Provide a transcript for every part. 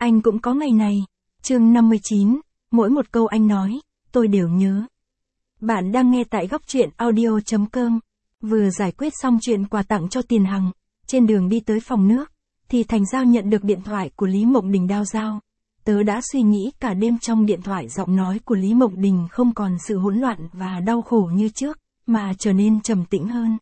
Anh cũng có ngày này. Chương 59, mỗi một câu anh nói, tôi đều nhớ. Bạn đang nghe tại góc truyện audio.com. Vừa giải quyết xong chuyện quà tặng cho Tiền Hằng, trên đường đi tới phòng nước, thì Thành Giao nhận được điện thoại của Lý Mộng Đình đao dao. Tớ đã suy nghĩ cả đêm, trong điện thoại giọng nói của Lý Mộng Đình không còn sự hỗn loạn và đau khổ như trước, mà trở nên trầm tĩnh hơn.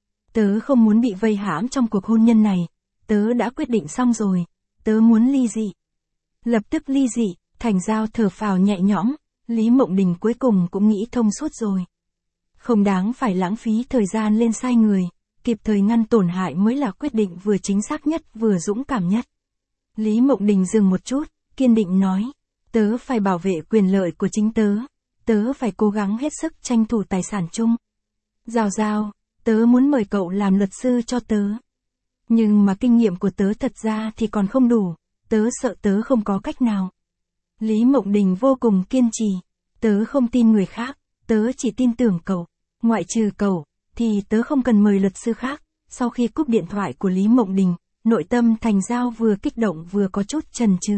Tớ không muốn bị vây hãm trong cuộc hôn nhân này, tớ đã quyết định xong rồi, tớ muốn ly dị. Lập tức ly dị, Thành Giao thở phào nhẹ nhõm, Lý Mộng Đình cuối cùng cũng nghĩ thông suốt rồi. Không đáng phải lãng phí thời gian lên sai người, kịp thời ngăn tổn hại mới là quyết định vừa chính xác nhất vừa dũng cảm nhất. Lý Mộng Đình dừng một chút, kiên định nói, tớ phải bảo vệ quyền lợi của chính tớ, tớ phải cố gắng hết sức tranh thủ tài sản chung. Giao Giao, tớ muốn mời cậu làm luật sư cho tớ. Nhưng mà kinh nghiệm của tớ thật ra thì còn không đủ, tớ sợ tớ không có cách nào. Lý Mộng Đình vô cùng kiên trì, tớ không tin người khác, tớ chỉ tin tưởng cậu, ngoại trừ cậu, thì tớ không cần mời luật sư khác. Sau khi cúp điện thoại của Lý Mộng Đình, nội tâm Thành Giao vừa kích động vừa có chút chần chừ.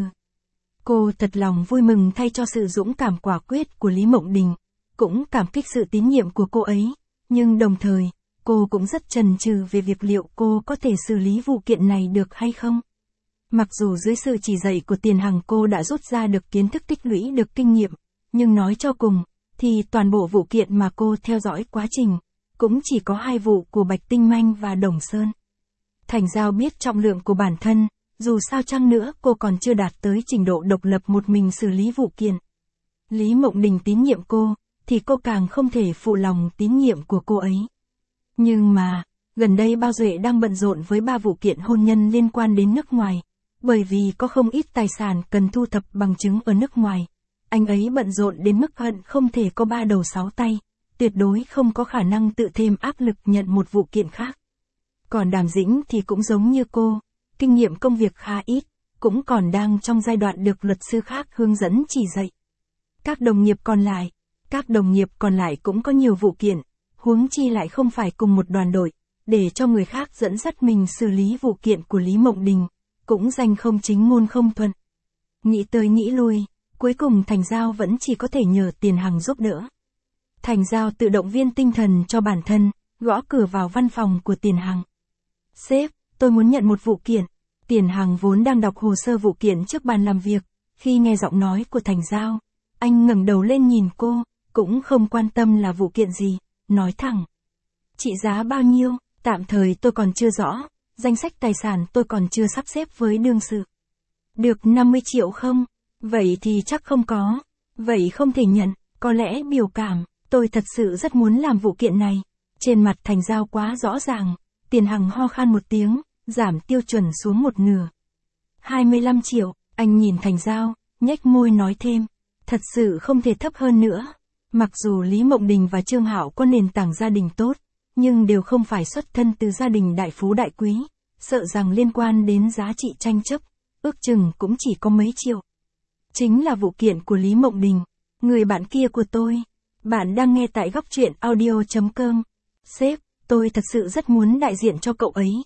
Cô thật lòng vui mừng thay cho sự dũng cảm quả quyết của Lý Mộng Đình, cũng cảm kích sự tín nhiệm của cô ấy, nhưng đồng thời, cô cũng rất chần chừ về việc liệu cô có thể xử lý vụ kiện này được hay không. Mặc dù dưới sự chỉ dạy của Tiền Hằng cô đã rút ra được kiến thức, tích lũy được kinh nghiệm, nhưng nói cho cùng, thì toàn bộ vụ kiện mà cô theo dõi quá trình, cũng chỉ có 2 vụ của Bạch Tinh Manh và Đồng Sơn. Thành Giao biết trọng lượng của bản thân, dù sao chăng nữa cô còn chưa đạt tới trình độ độc lập một mình xử lý vụ kiện. Lý Mộng Đình tín nhiệm cô, thì cô càng không thể phụ lòng tín nhiệm của cô ấy. Nhưng mà, gần đây Bao Duệ đang bận rộn với 3 vụ kiện hôn nhân liên quan đến nước ngoài, bởi vì có không ít tài sản cần thu thập bằng chứng ở nước ngoài. Anh ấy bận rộn đến mức hận không thể có 3 đầu 6 tay, tuyệt đối không có khả năng tự thêm áp lực nhận một vụ kiện khác. Còn Đàm Dĩnh thì cũng giống như cô, kinh nghiệm công việc khá ít, cũng còn đang trong giai đoạn được luật sư khác hướng dẫn chỉ dạy. Các đồng nghiệp còn lại cũng có nhiều vụ kiện, huống chi lại không phải cùng một đoàn đội, để cho người khác dẫn dắt mình xử lý vụ kiện của Lý Mộng Đình, cũng danh không chính ngôn không thuận. Nghĩ tới nghĩ lui, cuối cùng Thành Giao vẫn chỉ có thể nhờ Tiền Hằng giúp đỡ. Thành Giao tự động viên tinh thần cho bản thân, gõ cửa vào văn phòng của Tiền Hằng. Sếp, tôi muốn nhận một vụ kiện. Tiền Hằng vốn đang đọc hồ sơ vụ kiện trước bàn làm việc, khi nghe giọng nói của Thành Giao, anh ngẩng đầu lên nhìn cô, cũng không quan tâm là vụ kiện gì, nói thẳng. Trị giá bao nhiêu, tạm thời tôi còn chưa rõ, danh sách tài sản tôi còn chưa sắp xếp với đương sự. Được 50 triệu không? Vậy thì chắc không có. Vậy không thể nhận, có lẽ biểu cảm, tôi thật sự rất muốn làm vụ kiện này. Trên mặt Thành Giao quá rõ ràng, Tiền Hằng ho khan một tiếng, giảm tiêu chuẩn xuống một nửa. 25 triệu, anh nhìn Thành Giao, nhếch môi nói thêm, thật sự không thể thấp hơn nữa. Mặc dù Lý Mộng Đình và Trương Hạo có nền tảng gia đình tốt, nhưng đều không phải xuất thân từ gia đình đại phú đại quý, sợ rằng liên quan đến giá trị tranh chấp, ước chừng cũng chỉ có mấy triệu. Chính là vụ kiện của Lý Mộng Đình, người bạn kia của tôi. Bạn đang nghe tại góc truyện audio.com. Sếp, tôi thật sự rất muốn đại diện cho cậu ấy,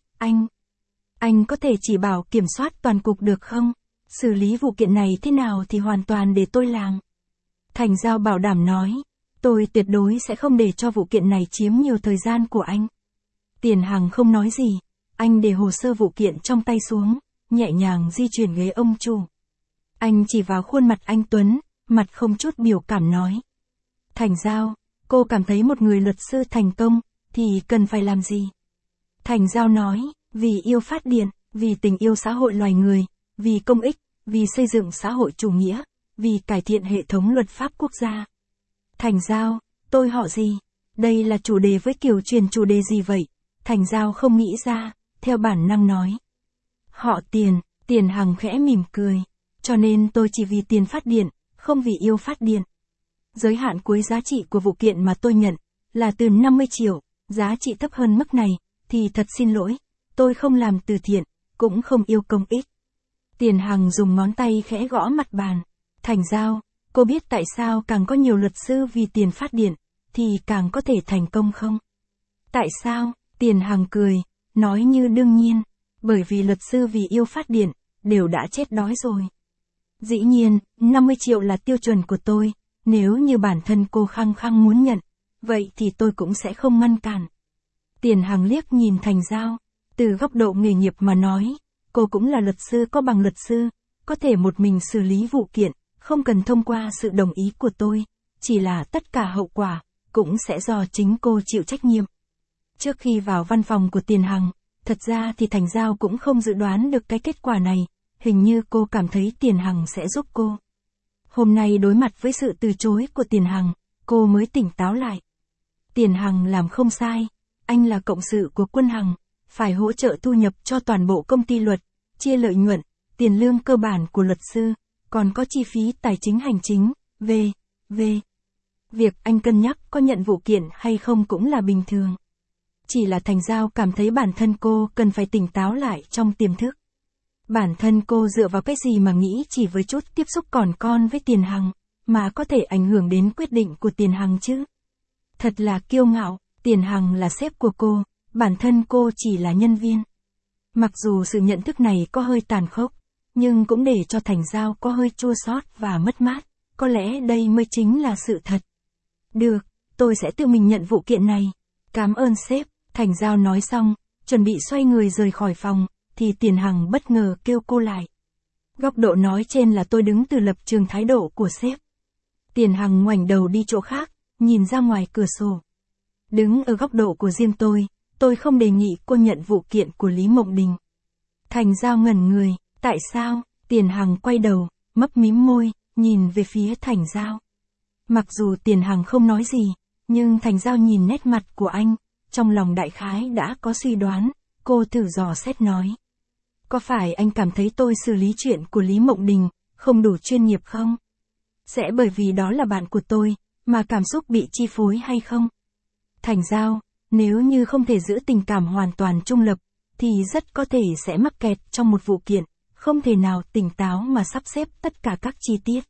anh có thể chỉ bảo kiểm soát toàn cục được không? Xử lý vụ kiện này thế nào thì hoàn toàn để tôi làm. Thành Giao bảo đảm nói, tôi tuyệt đối sẽ không để cho vụ kiện này chiếm nhiều thời gian của anh. Tiền Hằng không nói gì, anh để hồ sơ vụ kiện trong tay xuống, nhẹ nhàng di chuyển ghế ông chủ. Anh chỉ vào khuôn mặt anh Tuấn, mặt không chút biểu cảm nói. Thành Giao, cô cảm thấy một người luật sư thành công, thì cần phải làm gì? Thành Giao nói, vì yêu phát điện, vì tình yêu xã hội loài người, vì công ích, vì xây dựng xã hội chủ nghĩa, vì cải thiện hệ thống luật pháp quốc gia. Thành Giao, tôi họ gì? Đây là chủ đề với kiểu truyền chủ đề gì vậy? Thành Giao không nghĩ ra, theo bản năng nói. Họ Tiền, Tiền Hằng khẽ mỉm cười. Cho nên tôi chỉ vì tiền phát điện, không vì yêu phát điện. Giới hạn cuối giá trị của vụ kiện mà tôi nhận, là từ 50 triệu, giá trị thấp hơn mức này, thì thật xin lỗi, tôi không làm từ thiện, cũng không yêu công ích. Tiền Hằng dùng ngón tay khẽ gõ mặt bàn. Thành Giao, cô biết tại sao càng có nhiều luật sư vì tiền phát điện, thì càng có thể thành công không? Tại sao? Tiền Hằng cười, nói như đương nhiên, bởi vì luật sư vì yêu phát điện, đều đã chết đói rồi. Dĩ nhiên, 50 triệu là tiêu chuẩn của tôi, nếu như bản thân cô khăng khăng muốn nhận, vậy thì tôi cũng sẽ không ngăn cản. Tiền Hằng liếc nhìn Thành Giao, từ góc độ nghề nghiệp mà nói, cô cũng là luật sư có bằng luật sư, có thể một mình xử lý vụ kiện, không cần thông qua sự đồng ý của tôi, chỉ là tất cả hậu quả, cũng sẽ do chính cô chịu trách nhiệm. Trước khi vào văn phòng của Tiền Hằng, thật ra thì Thành Giao cũng không dự đoán được cái kết quả này, hình như cô cảm thấy Tiền Hằng sẽ giúp cô. Hôm nay đối mặt với sự từ chối của Tiền Hằng, cô mới tỉnh táo lại. Tiền Hằng làm không sai, anh là cộng sự của Quân Hằng, phải hỗ trợ thu nhập cho toàn bộ công ty luật, chia lợi nhuận, tiền lương cơ bản của luật sư, còn có chi phí tài chính hành chính, v.v. Việc anh cân nhắc có nhận vụ kiện hay không cũng là bình thường. Chỉ là Thành Giao cảm thấy bản thân cô cần phải tỉnh táo lại trong tiềm thức. Bản thân cô dựa vào cái gì mà nghĩ chỉ với chút tiếp xúc còn con với Tiền Hằng, mà có thể ảnh hưởng đến quyết định của Tiền Hằng chứ? Thật là kiêu ngạo, Tiền Hằng là sếp của cô, bản thân cô chỉ là nhân viên. Mặc dù sự nhận thức này có hơi tàn khốc, nhưng cũng để cho Thành Giao có hơi chua xót và mất mát, có lẽ đây mới chính là sự thật. Được, tôi sẽ tự mình nhận vụ kiện này. Cảm ơn sếp, Thành Giao nói xong, chuẩn bị xoay người rời khỏi phòng, thì Tiền Hằng bất ngờ kêu cô lại. Góc độ nói trên là tôi đứng từ lập trường thái độ của sếp. Tiền Hằng ngoảnh đầu đi chỗ khác, nhìn ra ngoài cửa sổ. Đứng ở góc độ của riêng tôi không đề nghị cô nhận vụ kiện của Lý Mộng Đình. Thành Giao ngẩn người, tại sao? Tiền Hằng quay đầu, mấp mím môi, nhìn về phía Thành Giao. Mặc dù Tiền Hằng không nói gì, nhưng Thành Giao nhìn nét mặt của anh, trong lòng đại khái đã có suy đoán, cô thử dò xét nói. Có phải anh cảm thấy tôi xử lý chuyện của Lý Mộng Đình, không đủ chuyên nghiệp không? Sẽ bởi vì đó là bạn của tôi, mà cảm xúc bị chi phối hay không? Thành Giao, nếu như không thể giữ tình cảm hoàn toàn trung lập, thì rất có thể sẽ mắc kẹt trong một vụ kiện, không thể nào tỉnh táo mà sắp xếp tất cả các chi tiết.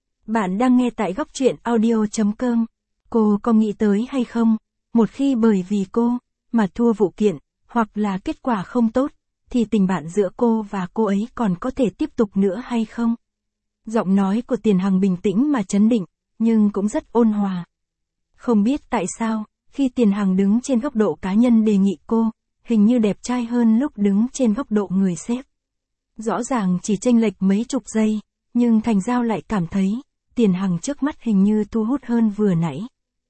Bạn đang nghe tại góc truyện audio.com. Cô có nghĩ tới hay không, một khi bởi vì cô, mà thua vụ kiện, hoặc là kết quả không tốt, thì tình bạn giữa cô và cô ấy còn có thể tiếp tục nữa hay không? Giọng nói của Tiền Hằng bình tĩnh mà trấn định, nhưng cũng rất ôn hòa. Không biết tại sao, khi Tiền Hằng đứng trên góc độ cá nhân đề nghị cô, hình như đẹp trai hơn lúc đứng trên góc độ người sếp. Rõ ràng chỉ chênh lệch mấy chục giây, nhưng Thành Giao lại cảm thấy, Tiền Hằng trước mắt hình như thu hút hơn vừa nãy.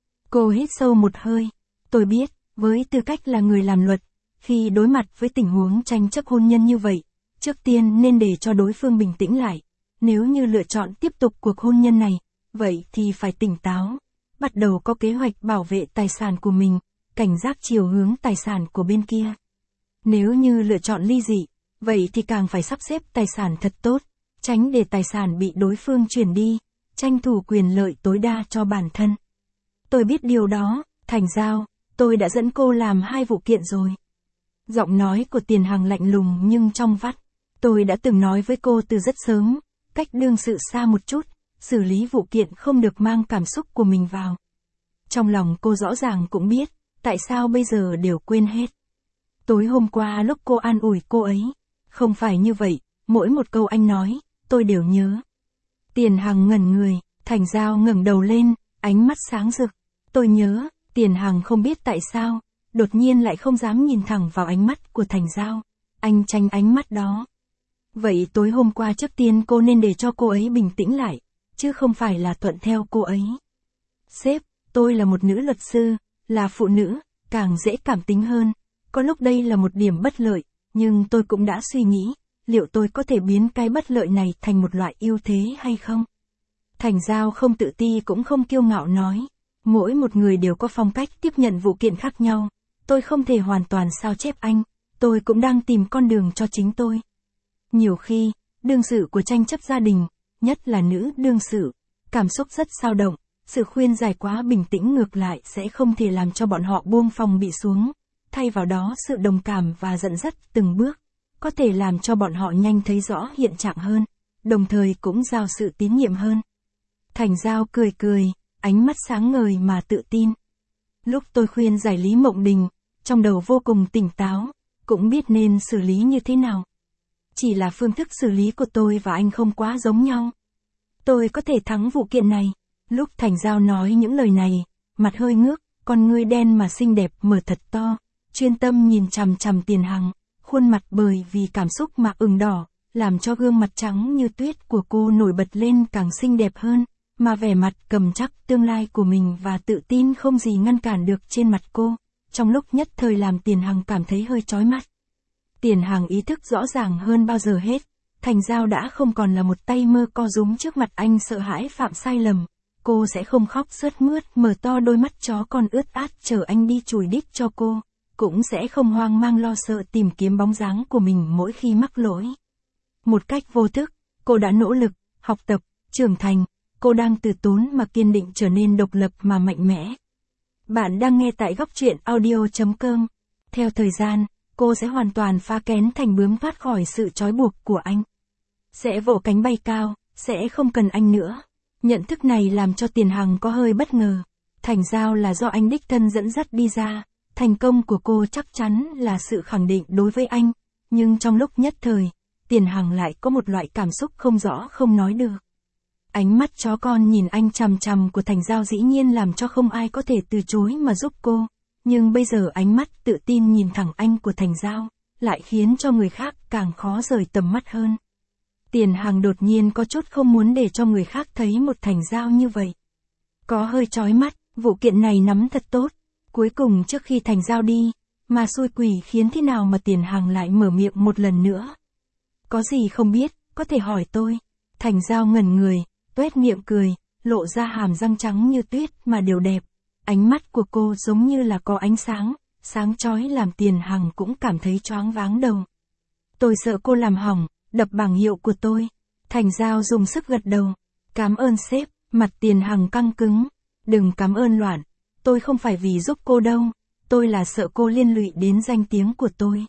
Cô hít sâu một hơi. Tôi biết, với tư cách là người làm luật, khi đối mặt với tình huống tranh chấp hôn nhân như vậy, trước tiên nên để cho đối phương bình tĩnh lại. Nếu như lựa chọn tiếp tục cuộc hôn nhân này, vậy thì phải tỉnh táo, bắt đầu có kế hoạch bảo vệ tài sản của mình, cảnh giác chiều hướng tài sản của bên kia. Nếu như lựa chọn ly dị, vậy thì càng phải sắp xếp tài sản thật tốt, tránh để tài sản bị đối phương chuyển đi, tranh thủ quyền lợi tối đa cho bản thân. Tôi biết điều đó, Thành Giao, tôi đã dẫn cô làm 2 vụ kiện rồi. Giọng nói của Tiền Hằng lạnh lùng nhưng trong vắt. Tôi đã từng nói với cô từ rất sớm, cách đương sự xa một chút, xử lý vụ kiện không được mang cảm xúc của mình vào. Trong lòng cô rõ ràng cũng biết, tại sao bây giờ đều quên hết. Tối hôm qua lúc cô an ủi cô ấy, không phải như vậy, mỗi một câu anh nói, tôi đều nhớ. Tiền Hằng ngẩn người, Thành Giao ngẩng đầu lên, ánh mắt sáng rực. Tôi nhớ, Tiền Hằng không biết tại sao, đột nhiên lại không dám nhìn thẳng vào ánh mắt của Thành Giao. Anh tránh ánh mắt đó. Vậy tối hôm qua trước tiên cô nên để cho cô ấy bình tĩnh lại, chứ không phải là thuận theo cô ấy. Sếp, tôi là một nữ luật sư, là phụ nữ, càng dễ cảm tính hơn. Có lúc đây là một điểm bất lợi, nhưng tôi cũng đã suy nghĩ, liệu tôi có thể biến cái bất lợi này thành một loại ưu thế hay không? Thành Giao không tự ti cũng không kiêu ngạo nói. Mỗi một người đều có phong cách tiếp nhận vụ kiện khác nhau. Tôi không thể hoàn toàn sao chép anh, tôi cũng đang tìm con đường cho chính tôi. Nhiều khi, đương sự của tranh chấp gia đình, nhất là nữ đương sự, cảm xúc rất dao động, sự khuyên giải quá bình tĩnh ngược lại sẽ không thể làm cho bọn họ buông phòng bị xuống. Thay vào đó sự đồng cảm và dẫn dắt từng bước, có thể làm cho bọn họ nhanh thấy rõ hiện trạng hơn, đồng thời cũng giao sự tín nhiệm hơn. Thành Giao cười cười, ánh mắt sáng ngời mà tự tin. Lúc tôi khuyên giải Lý Mộng Đình, trong đầu vô cùng tỉnh táo, cũng biết nên xử lý như thế nào. chỉ là phương thức xử lý của tôi và anh không quá giống nhau. Tôi có thể thắng vụ kiện này. Lúc Thành Giao nói những lời này, mặt hơi ngước, con ngươi đen mà xinh đẹp mở thật to, chuyên tâm nhìn chằm chằm Tiền Hằng, khuôn mặt bởi vì cảm xúc mà ửng đỏ, làm cho gương mặt trắng như tuyết của cô nổi bật lên càng xinh đẹp hơn, mà vẻ mặt cầm chắc tương lai của mình và tự tin không gì ngăn cản được trên mặt cô, trong lúc nhất thời làm Tiền Hằng cảm thấy hơi chói mắt. Tiền Hằng ý thức rõ ràng hơn bao giờ hết, Thành Giao đã không còn là một tay mơ co rúm trước mặt anh sợ hãi phạm sai lầm. Cô sẽ không khóc sướt mướt mở to đôi mắt chó con ướt át chờ anh đi chùi đít cho cô, cũng sẽ không hoang mang lo sợ tìm kiếm bóng dáng của mình mỗi khi mắc lỗi. Một cách vô thức, cô đã nỗ lực, học tập, trưởng thành, cô đang từ tốn mà kiên định trở nên độc lập mà mạnh mẽ. Bạn đang nghe tại góc truyện audio.com. Theo thời gian, cô sẽ hoàn toàn phá kén thành bướm thoát khỏi sự trói buộc của anh. Sẽ vỗ cánh bay cao, sẽ không cần anh nữa. Nhận thức này làm cho Tiền Hằng có hơi bất ngờ. Thành Giao là do anh đích thân dẫn dắt đi ra, thành công của cô chắc chắn là sự khẳng định đối với anh, nhưng trong lúc nhất thời, Tiền Hằng lại có một loại cảm xúc không rõ không nói được. Ánh mắt chó con nhìn anh chằm chằm của Thành Giao dĩ nhiên làm cho không ai có thể từ chối mà giúp cô, nhưng bây giờ ánh mắt tự tin nhìn thẳng anh của Thành Giao, lại khiến cho người khác càng khó rời tầm mắt hơn. Tiền Hằng đột nhiên có chút không muốn để cho người khác thấy một Thành Giao như vậy. Có hơi chói mắt, vụ kiện này nắm thật tốt. Cuối cùng trước khi Thành Giao đi, mà xui quỷ khiến thế nào mà Tiền Hằng lại mở miệng một lần nữa. Có gì không biết, có thể hỏi tôi. Thành Giao ngẩn người, tuét miệng cười, lộ ra hàm răng trắng như tuyết mà đều đẹp. Ánh mắt của cô giống như là có ánh sáng, sáng chói làm Tiền Hằng cũng cảm thấy choáng váng đầu. Tôi sợ cô làm hỏng, đập bảng hiệu của tôi. Thành Giao dùng sức gật đầu. Cảm ơn sếp, mặt Tiền Hằng căng cứng. Đừng cảm ơn loạn, tôi không phải vì giúp cô đâu, tôi là sợ cô liên lụy đến danh tiếng của tôi.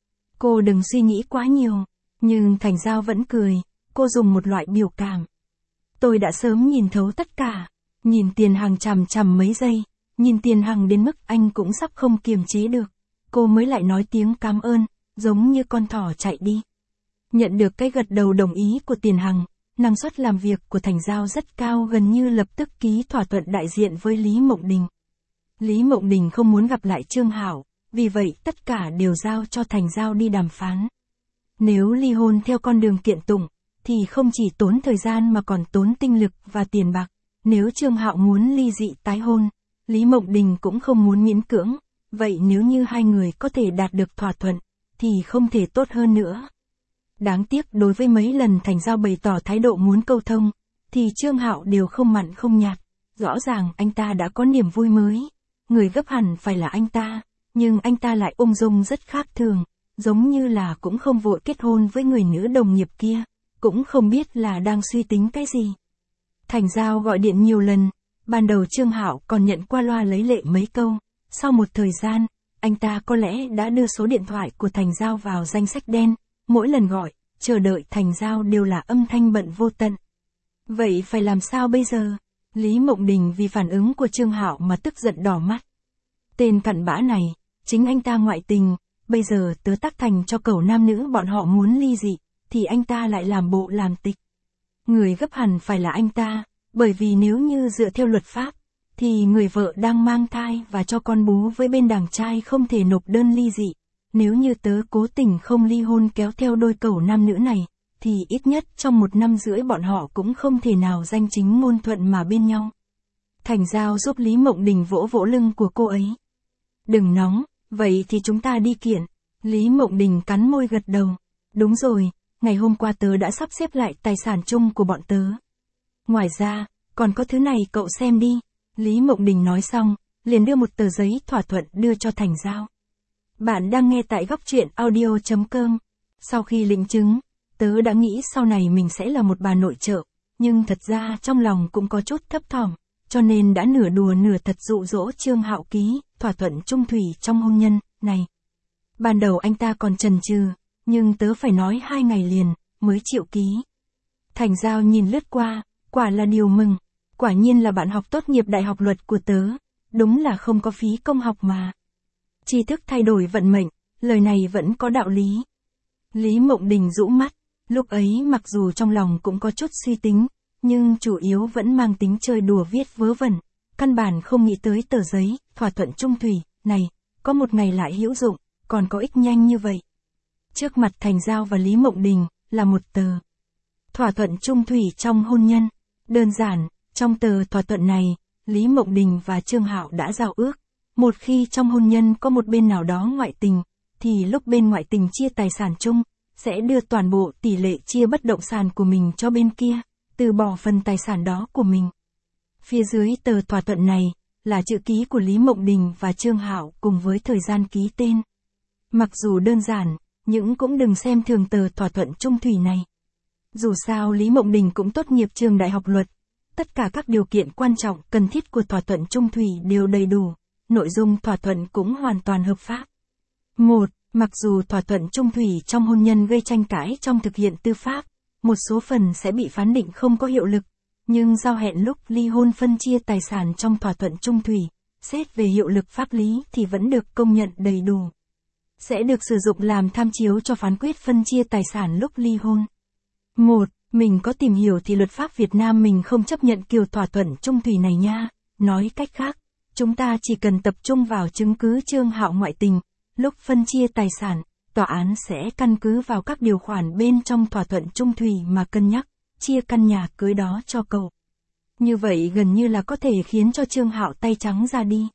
Cô đừng suy nghĩ quá nhiều, nhưng Thành Giao vẫn cười, cô dùng một loại biểu cảm. Tôi đã sớm nhìn thấu tất cả, nhìn Tiền Hằng chằm chằm mấy giây, nhìn Tiền Hằng đến mức anh cũng sắp không kiềm chế được. Cô mới lại nói tiếng cảm ơn, giống như con thỏ chạy đi. Nhận được cái gật đầu đồng ý của Tiền Hằng, năng suất làm việc của Thành Giao rất cao gần như lập tức ký thỏa thuận đại diện với Lý Mộng Đình. Lý Mộng Đình không muốn gặp lại Trương Hảo, vì vậy tất cả đều giao cho Thành Giao đi đàm phán. Nếu ly hôn theo con đường kiện tụng, thì không chỉ tốn thời gian mà còn tốn tinh lực và tiền bạc. Nếu Trương Hạo muốn ly dị tái hôn, Lý Mộng Đình cũng không muốn miễn cưỡng, vậy nếu như hai người có thể đạt được thỏa thuận, thì không thể tốt hơn nữa. Đáng tiếc đối với mấy lần Thành Giao bày tỏ thái độ muốn câu thông, thì Trương Hạo đều không mặn không nhạt. Rõ ràng anh ta đã có niềm vui mới. Người gấp hẳn phải là anh ta, nhưng anh ta lại ung dung rất khác thường, giống như là cũng không vội kết hôn với người nữ đồng nghiệp kia, cũng không biết là đang suy tính cái gì. Thành Giao gọi điện nhiều lần, ban đầu Trương Hạo còn nhận qua loa lấy lệ mấy câu, sau một thời gian, anh ta có lẽ đã đưa số điện thoại của Thành Giao vào danh sách đen, mỗi lần gọi, chờ đợi Thành Giao đều là âm thanh bận vô tận. Vậy phải làm sao bây giờ? Lý Mộng Đình vì phản ứng của Trương Hạo mà tức giận đỏ mắt. Tên cặn bã này, chính anh ta ngoại tình, bây giờ tớ tác thành cho cẩu nam nữ bọn họ muốn ly dị, thì anh ta lại làm bộ làm tịch. Người gấp hẳn phải là anh ta, bởi vì nếu như dựa theo luật pháp, thì người vợ đang mang thai và cho con bú với bên đàn trai không thể nộp đơn ly dị. Nếu như tớ cố tình không ly hôn kéo theo đôi cẩu nam nữ này, thì ít nhất trong 1 năm rưỡi bọn họ cũng không thể nào danh chính ngôn thuận mà bên nhau. Thành Giao giúp Lý Mộng Đình vỗ vỗ lưng của cô ấy. Đừng nóng, vậy thì chúng ta đi kiện. Lý Mộng Đình cắn môi gật đầu. Đúng rồi, ngày hôm qua tớ đã sắp xếp lại tài sản chung của bọn tớ. Ngoài ra, còn có thứ này cậu xem đi. Lý Mộng Đình nói xong, liền đưa một tờ giấy thỏa thuận đưa cho Thành Giao. Bạn đang nghe tại góc truyện audio.com. Sau khi lĩnh chứng, tớ đã nghĩ sau này mình sẽ là một bà nội trợ, nhưng thật ra trong lòng cũng có chút thấp thỏm, cho nên đã nửa đùa nửa thật dụ dỗ Trương Hạo ký thỏa thuận chung thủy trong hôn nhân này. Ban đầu anh ta còn chần chừ, nhưng tớ phải nói 2 ngày liền mới chịu ký. Thành Giao nhìn lướt qua, quả là điều mừng, quả nhiên là bạn học tốt nghiệp đại học luật của tớ, đúng là không có phí công học mà. Tri thức thay đổi vận mệnh, lời này vẫn có đạo lý. Lý Mộng Đình rũ mắt, lúc ấy mặc dù trong lòng cũng có chút suy tính, nhưng chủ yếu vẫn mang tính chơi đùa viết vớ vẩn, căn bản không nghĩ tới tờ giấy, thỏa thuận chung thủy, này, có một ngày lại hữu dụng, còn có ích nhanh như vậy. Trước mặt Thành Giao và Lý Mộng Đình, là một tờ thỏa thuận chung thủy trong hôn nhân. Đơn giản, trong tờ thỏa thuận này, Lý Mộng Đình và Trương Hạo đã giao ước, một khi trong hôn nhân có một bên nào đó ngoại tình, thì lúc bên ngoại tình chia tài sản chung, sẽ đưa toàn bộ tỷ lệ chia bất động sản của mình cho bên kia, từ bỏ phần tài sản đó của mình. Phía dưới tờ thỏa thuận này, là chữ ký của Lý Mộng Đình và Trương Hạo cùng với thời gian ký tên. Mặc dù đơn giản, nhưng cũng đừng xem thường tờ thỏa thuận chung thủy này. Dù sao Lý Mộng Đình cũng tốt nghiệp trường đại học luật, tất cả các điều kiện quan trọng cần thiết của thỏa thuận chung thủy đều đầy đủ, nội dung thỏa thuận cũng hoàn toàn hợp pháp. 1. Mặc dù thỏa thuận chung thủy trong hôn nhân gây tranh cãi trong thực hiện tư pháp, một số phần sẽ bị phán định không có hiệu lực, nhưng giao hẹn lúc ly hôn phân chia tài sản trong thỏa thuận chung thủy, xét về hiệu lực pháp lý thì vẫn được công nhận đầy đủ. Sẽ được sử dụng làm tham chiếu cho phán quyết phân chia tài sản lúc ly hôn. 1. Mình có tìm hiểu thì luật pháp Việt Nam mình không chấp nhận kiểu thỏa thuận chung thủy này nha. Nói cách khác, chúng ta chỉ cần tập trung vào chứng cứ Trương Hạo ngoại tình. Lúc phân chia tài sản, tòa án sẽ căn cứ vào các điều khoản bên trong thỏa thuận chung thủy mà cân nhắc, chia căn nhà cưới đó cho cậu. Như vậy gần như là có thể khiến cho Trương Hạo tay trắng ra đi.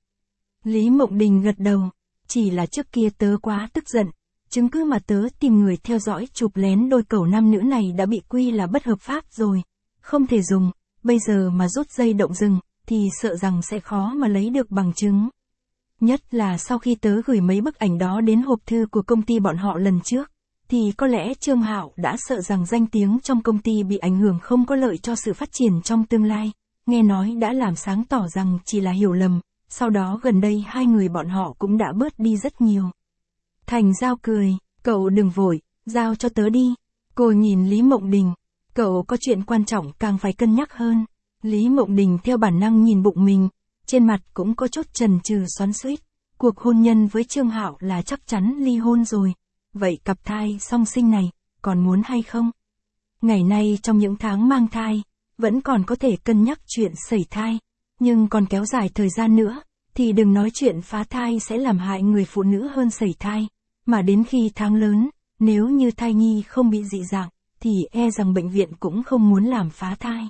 Lý Mộng Đình gật đầu, chỉ là trước kia tớ quá tức giận, chứng cứ mà tớ tìm người theo dõi chụp lén đôi cẩu nam nữ này đã bị quy là bất hợp pháp rồi, không thể dùng, bây giờ mà rút dây động rừng, thì sợ rằng sẽ khó mà lấy được bằng chứng. Nhất là sau khi tớ gửi mấy bức ảnh đó đến hộp thư của công ty bọn họ lần trước, thì có lẽ Trương Hạo đã sợ rằng danh tiếng trong công ty bị ảnh hưởng không có lợi cho sự phát triển trong tương lai, nghe nói đã làm sáng tỏ rằng chỉ là hiểu lầm, sau đó gần đây hai người bọn họ cũng đã bớt đi rất nhiều. Thành Giao cười, cậu đừng vội, giao cho tớ đi. Cô nhìn Lý Mộng Đình, cậu có chuyện quan trọng càng phải cân nhắc hơn. Lý Mộng Đình theo bản năng nhìn bụng mình, trên mặt cũng có chút chần chừ xoắn xuýt. Cuộc hôn nhân với Trương Hạo là chắc chắn ly hôn rồi. Vậy cặp thai song sinh này, còn muốn hay không? Ngày nay trong những tháng mang thai, vẫn còn có thể cân nhắc chuyện sẩy thai. Nhưng còn kéo dài thời gian nữa, thì đừng nói chuyện phá thai sẽ làm hại người phụ nữ hơn sẩy thai. Mà đến khi tháng lớn, nếu như thai nhi không bị dị dạng, thì e rằng bệnh viện cũng không muốn làm phá thai.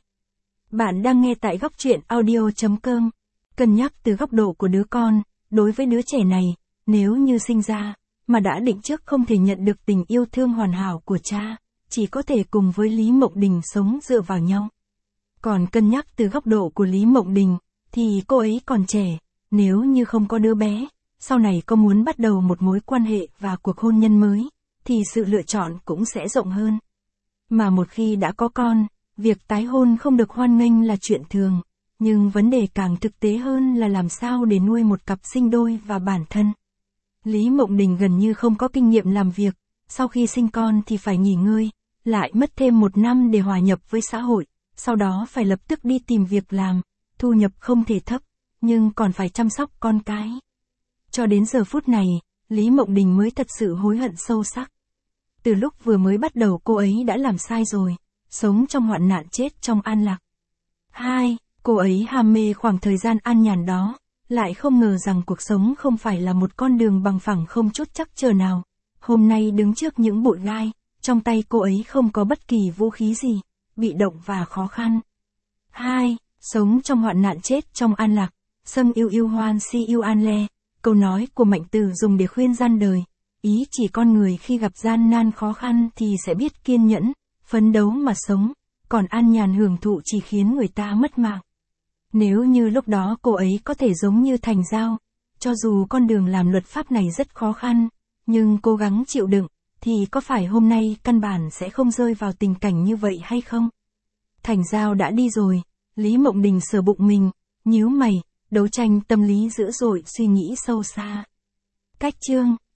Bạn đang nghe tại góc truyện audio.com. Cân nhắc từ góc độ của đứa con, đối với đứa trẻ này, nếu như sinh ra, mà đã định trước không thể nhận được tình yêu thương hoàn hảo của cha, chỉ có thể cùng với Lý Mộng Đình sống dựa vào nhau. Còn cân nhắc từ góc độ của Lý Mộng Đình, thì cô ấy còn trẻ, nếu như không có đứa bé, sau này có muốn bắt đầu một mối quan hệ và cuộc hôn nhân mới, thì sự lựa chọn cũng sẽ rộng hơn. Mà một khi đã có con, việc tái hôn không được hoan nghênh là chuyện thường, nhưng vấn đề càng thực tế hơn là làm sao để nuôi một cặp sinh đôi và bản thân. Lý Mộng Đình gần như không có kinh nghiệm làm việc, sau khi sinh con thì phải nghỉ ngơi, lại mất thêm 1 năm để hòa nhập với xã hội, sau đó phải lập tức đi tìm việc làm, thu nhập không thể thấp, nhưng còn phải chăm sóc con cái. Cho đến giờ phút này, Lý Mộng Đình mới thật sự hối hận sâu sắc. Từ lúc vừa mới bắt đầu cô ấy đã làm sai rồi, sống trong hoạn nạn chết trong an lạc. 2. Cô ấy ham mê khoảng thời gian an nhàn đó, lại không ngờ rằng cuộc sống không phải là một con đường bằng phẳng không chút trắc trở nào. Hôm nay đứng trước những bụi gai, trong tay cô ấy không có bất kỳ vũ khí gì, bị động và khó khăn. 2. Sống trong hoạn nạn chết trong an lạc, sâm yêu yêu hoan si yêu an le. Câu nói của Mạnh Tử dùng để khuyên gian đời, ý chỉ con người khi gặp gian nan khó khăn thì sẽ biết kiên nhẫn, phấn đấu mà sống, còn an nhàn hưởng thụ chỉ khiến người ta mất mạng. Nếu như lúc đó cô ấy có thể giống như Thành Giao, cho dù con đường làm luật pháp này rất khó khăn, nhưng cố gắng chịu đựng, thì có phải hôm nay căn bản sẽ không rơi vào tình cảnh như vậy hay không? Thành Giao đã đi rồi, Lý Mộng Đình sờ bụng mình, nhíu mày, đấu tranh tâm lý dữ dội suy nghĩ sâu xa. Cách chương